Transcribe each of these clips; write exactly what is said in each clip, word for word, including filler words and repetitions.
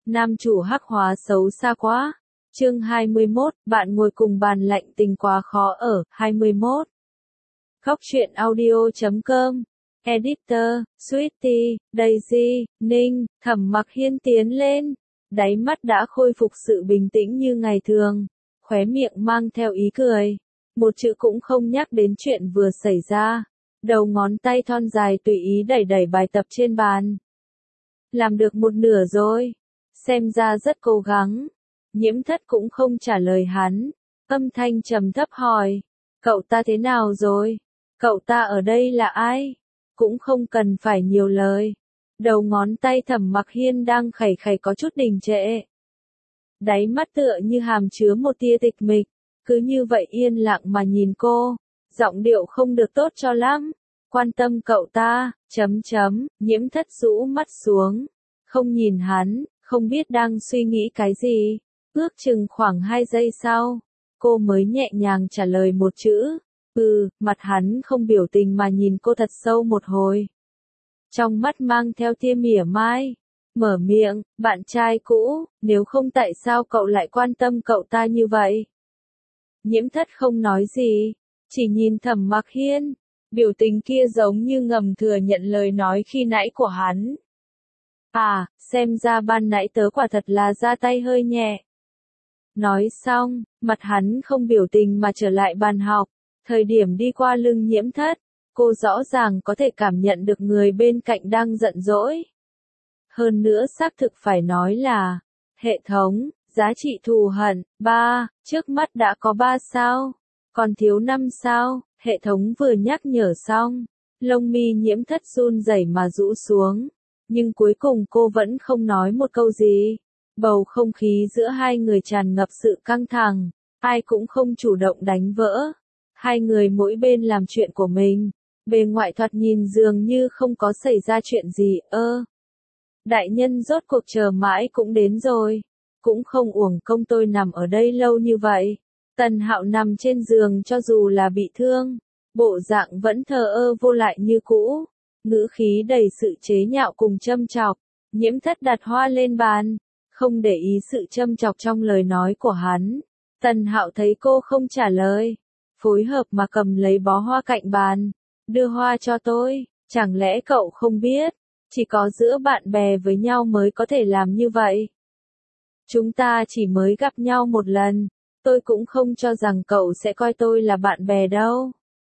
Nam chủ hắc hóa xấu xa quá. Chương hai mươi mốt, bạn ngồi cùng bàn lạnh tình quá khó ở. hai mươi mốt. Khóc chuyện audio chấm com. Editor, Sweetie, Daisy, Ninh, Thẩm Mặc Hiên tiến lên. Đáy mắt đã khôi phục sự bình tĩnh như ngày thường. Khóe miệng mang theo ý cười. Một chữ cũng không nhắc đến chuyện vừa xảy ra. Đầu ngón tay thon dài tùy ý đẩy đẩy bài tập trên bàn. Làm được một nửa rồi. Xem ra rất cố gắng. Nhiễm Thất cũng không trả lời hắn. Âm thanh trầm thấp hỏi. Cậu ta thế nào rồi? Cậu ta ở đây là ai? Cũng không cần phải nhiều lời. Đầu ngón tay Thẩm Mặc Hiên đang khẩy khẩy có chút đình trệ. Đáy mắt tựa như hàm chứa một tia tịch mịch. Cứ như vậy yên lặng mà nhìn cô. Giọng điệu không được tốt cho lắm. Quan tâm cậu ta, chấm chấm, Nhiễm Thất rũ mắt xuống. Không nhìn hắn, không biết đang suy nghĩ cái gì. Ước chừng khoảng hai giây sau, cô mới nhẹ nhàng trả lời một chữ. Ừ, mặt hắn không biểu tình mà nhìn cô thật sâu một hồi. Trong mắt mang theo tia mỉa mai. Mở miệng, bạn trai cũ, nếu không tại sao cậu lại quan tâm cậu ta như vậy? Nhiễm Thất không nói gì, chỉ nhìn Thẩm Mặc Hiên. Biểu tình kia giống như ngầm thừa nhận lời nói khi nãy của hắn. À, xem ra ban nãy tớ quả thật là ra tay hơi nhẹ. Nói xong, mặt hắn không biểu tình mà trở lại bàn học. Thời điểm đi qua lưng Nhiễm Thất, cô rõ ràng có thể cảm nhận được người bên cạnh đang giận dỗi. Hơn nữa xác thực phải nói là, hệ thống, giá trị thù hận, ba, trước mắt đã có ba sao, còn thiếu năm sao, hệ thống vừa nhắc nhở xong. Lông mi Nhiễm Thất run rẩy mà rũ xuống. Nhưng cuối cùng cô vẫn không nói một câu gì. Bầu không khí giữa hai người tràn ngập sự căng thẳng. Ai cũng không chủ động đánh vỡ. Hai người mỗi bên làm chuyện của mình. Bề ngoại thoạt nhìn dường như không có xảy ra chuyện gì. Ơ. Đại nhân rốt cuộc chờ mãi cũng đến rồi. Cũng không uổng công tôi nằm ở đây lâu như vậy. Tần Hạo nằm trên giường cho dù là bị thương. Bộ dạng vẫn thờ ơ vô lại như cũ. Ngữ khí đầy sự chế nhạo cùng châm chọc. Nhiễm Thất đặt hoa lên bàn. Không để ý sự châm chọc trong lời nói của hắn. Tần Hạo thấy cô không trả lời. Phối hợp mà cầm lấy bó hoa cạnh bàn. Đưa hoa cho tôi. Chẳng lẽ cậu không biết. Chỉ có giữa bạn bè với nhau mới có thể làm như vậy. Chúng ta chỉ mới gặp nhau một lần. Tôi cũng không cho rằng cậu sẽ coi tôi là bạn bè đâu.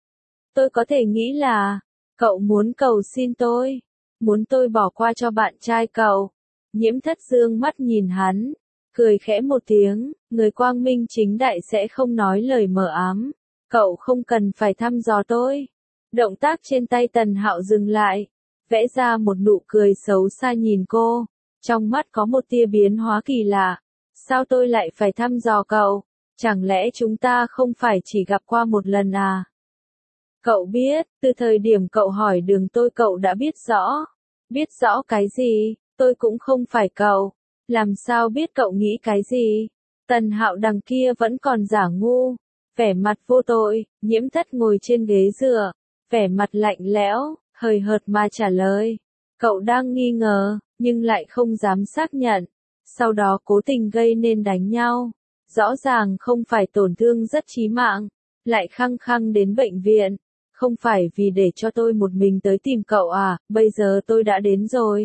Tôi có thể nghĩ là, cậu muốn cầu xin tôi, muốn tôi bỏ qua cho bạn trai cậu. Nhiễm Thất dương mắt nhìn hắn, cười khẽ một tiếng, người quang minh chính đại sẽ không nói lời mờ ám. Cậu không cần phải thăm dò tôi. Động tác trên tay Tần Hạo dừng lại, vẽ ra một nụ cười xấu xa nhìn cô. Trong mắt có một tia biến hóa kỳ lạ. Sao tôi lại phải thăm dò cậu? Chẳng lẽ chúng ta không phải chỉ gặp qua một lần à? Cậu biết, từ thời điểm cậu hỏi đường tôi cậu đã biết rõ. Biết rõ cái gì, tôi cũng không phải cậu. Làm sao biết cậu nghĩ cái gì? Tần Hạo đằng kia vẫn còn giả ngu. Vẻ mặt vô tội, Nhiễm Thất ngồi trên ghế dựa. Vẻ mặt lạnh lẽo, hời hợt mà trả lời. Cậu đang nghi ngờ, nhưng lại không dám xác nhận. Sau đó cố tình gây nên đánh nhau. Rõ ràng không phải tổn thương rất chí mạng. Lại khăng khăng đến bệnh viện. Không phải vì để cho tôi một mình tới tìm cậu à, bây giờ tôi đã đến rồi.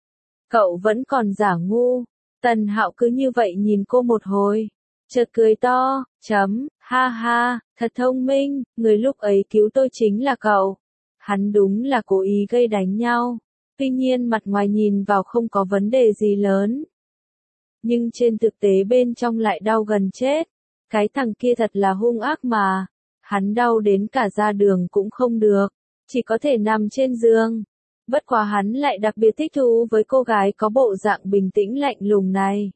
Cậu vẫn còn giả ngu. Tần Hạo cứ như vậy nhìn cô một hồi. Chợt cười to, chấm, ha ha, thật thông minh, người lúc ấy cứu tôi chính là cậu. Hắn đúng là cố ý gây đánh nhau. Tuy nhiên mặt ngoài nhìn vào không có vấn đề gì lớn. Nhưng trên thực tế bên trong lại đau gần chết. Cái thằng kia thật là hung ác mà. Hắn đau đến cả ra đường cũng không được. Chỉ có thể nằm trên giường. Bất quá hắn lại đặc biệt thích thú với cô gái có bộ dạng bình tĩnh lạnh lùng này.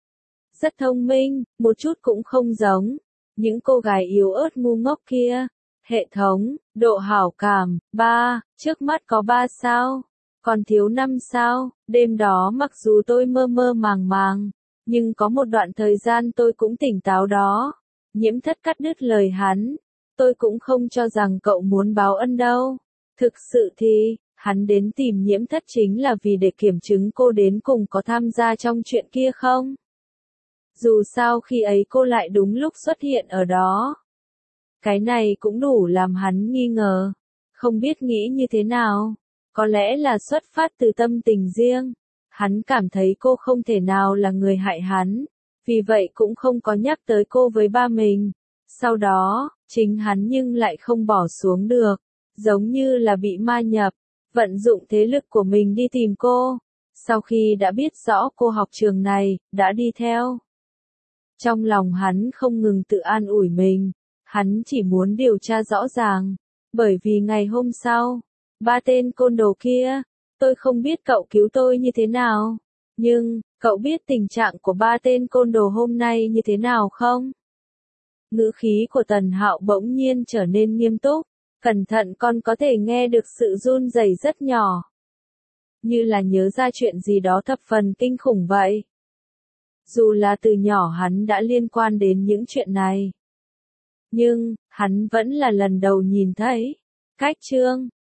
Rất thông minh, một chút cũng không giống. Những cô gái yếu ớt ngu ngốc kia. Hệ thống, độ hảo cảm, ba, trước mắt có ba sao. Còn thiếu năm sao, đêm đó mặc dù tôi mơ mơ màng màng. Nhưng có một đoạn thời gian tôi cũng tỉnh táo đó. Nhiễm Thất cắt đứt lời hắn. Tôi cũng không cho rằng cậu muốn báo ân đâu. Thực sự thì, hắn đến tìm Nhiễm Thất chính là vì để kiểm chứng cô đến cùng có tham gia trong chuyện kia không? Dù sao khi ấy cô lại đúng lúc xuất hiện ở đó. Cái này cũng đủ làm hắn nghi ngờ. Không biết nghĩ như thế nào. Có lẽ là xuất phát từ tâm tình riêng. Hắn cảm thấy cô không thể nào là người hại hắn. Vì vậy cũng không có nhắc tới cô với ba mình. Sau đó, chính hắn nhưng lại không bỏ xuống được. Giống như là bị ma nhập. Vận dụng thế lực của mình đi tìm cô. Sau khi đã biết rõ cô học trường này, đã đi theo. Trong lòng hắn không ngừng tự an ủi mình. Hắn chỉ muốn điều tra rõ ràng. Bởi vì ngày hôm sau, ba tên côn đồ kia, tôi không biết cậu cứu tôi như thế nào. Nhưng, cậu biết tình trạng của ba tên côn đồ hôm nay như thế nào không? Ngữ khí của Tần Hạo bỗng nhiên trở nên nghiêm túc. Cẩn thận con có thể nghe được sự run rẩy rất nhỏ. Như là nhớ ra chuyện gì đó thập phần kinh khủng vậy. Dù là từ nhỏ hắn đã liên quan đến những chuyện này. Nhưng, hắn vẫn là lần đầu nhìn thấy. Cách chương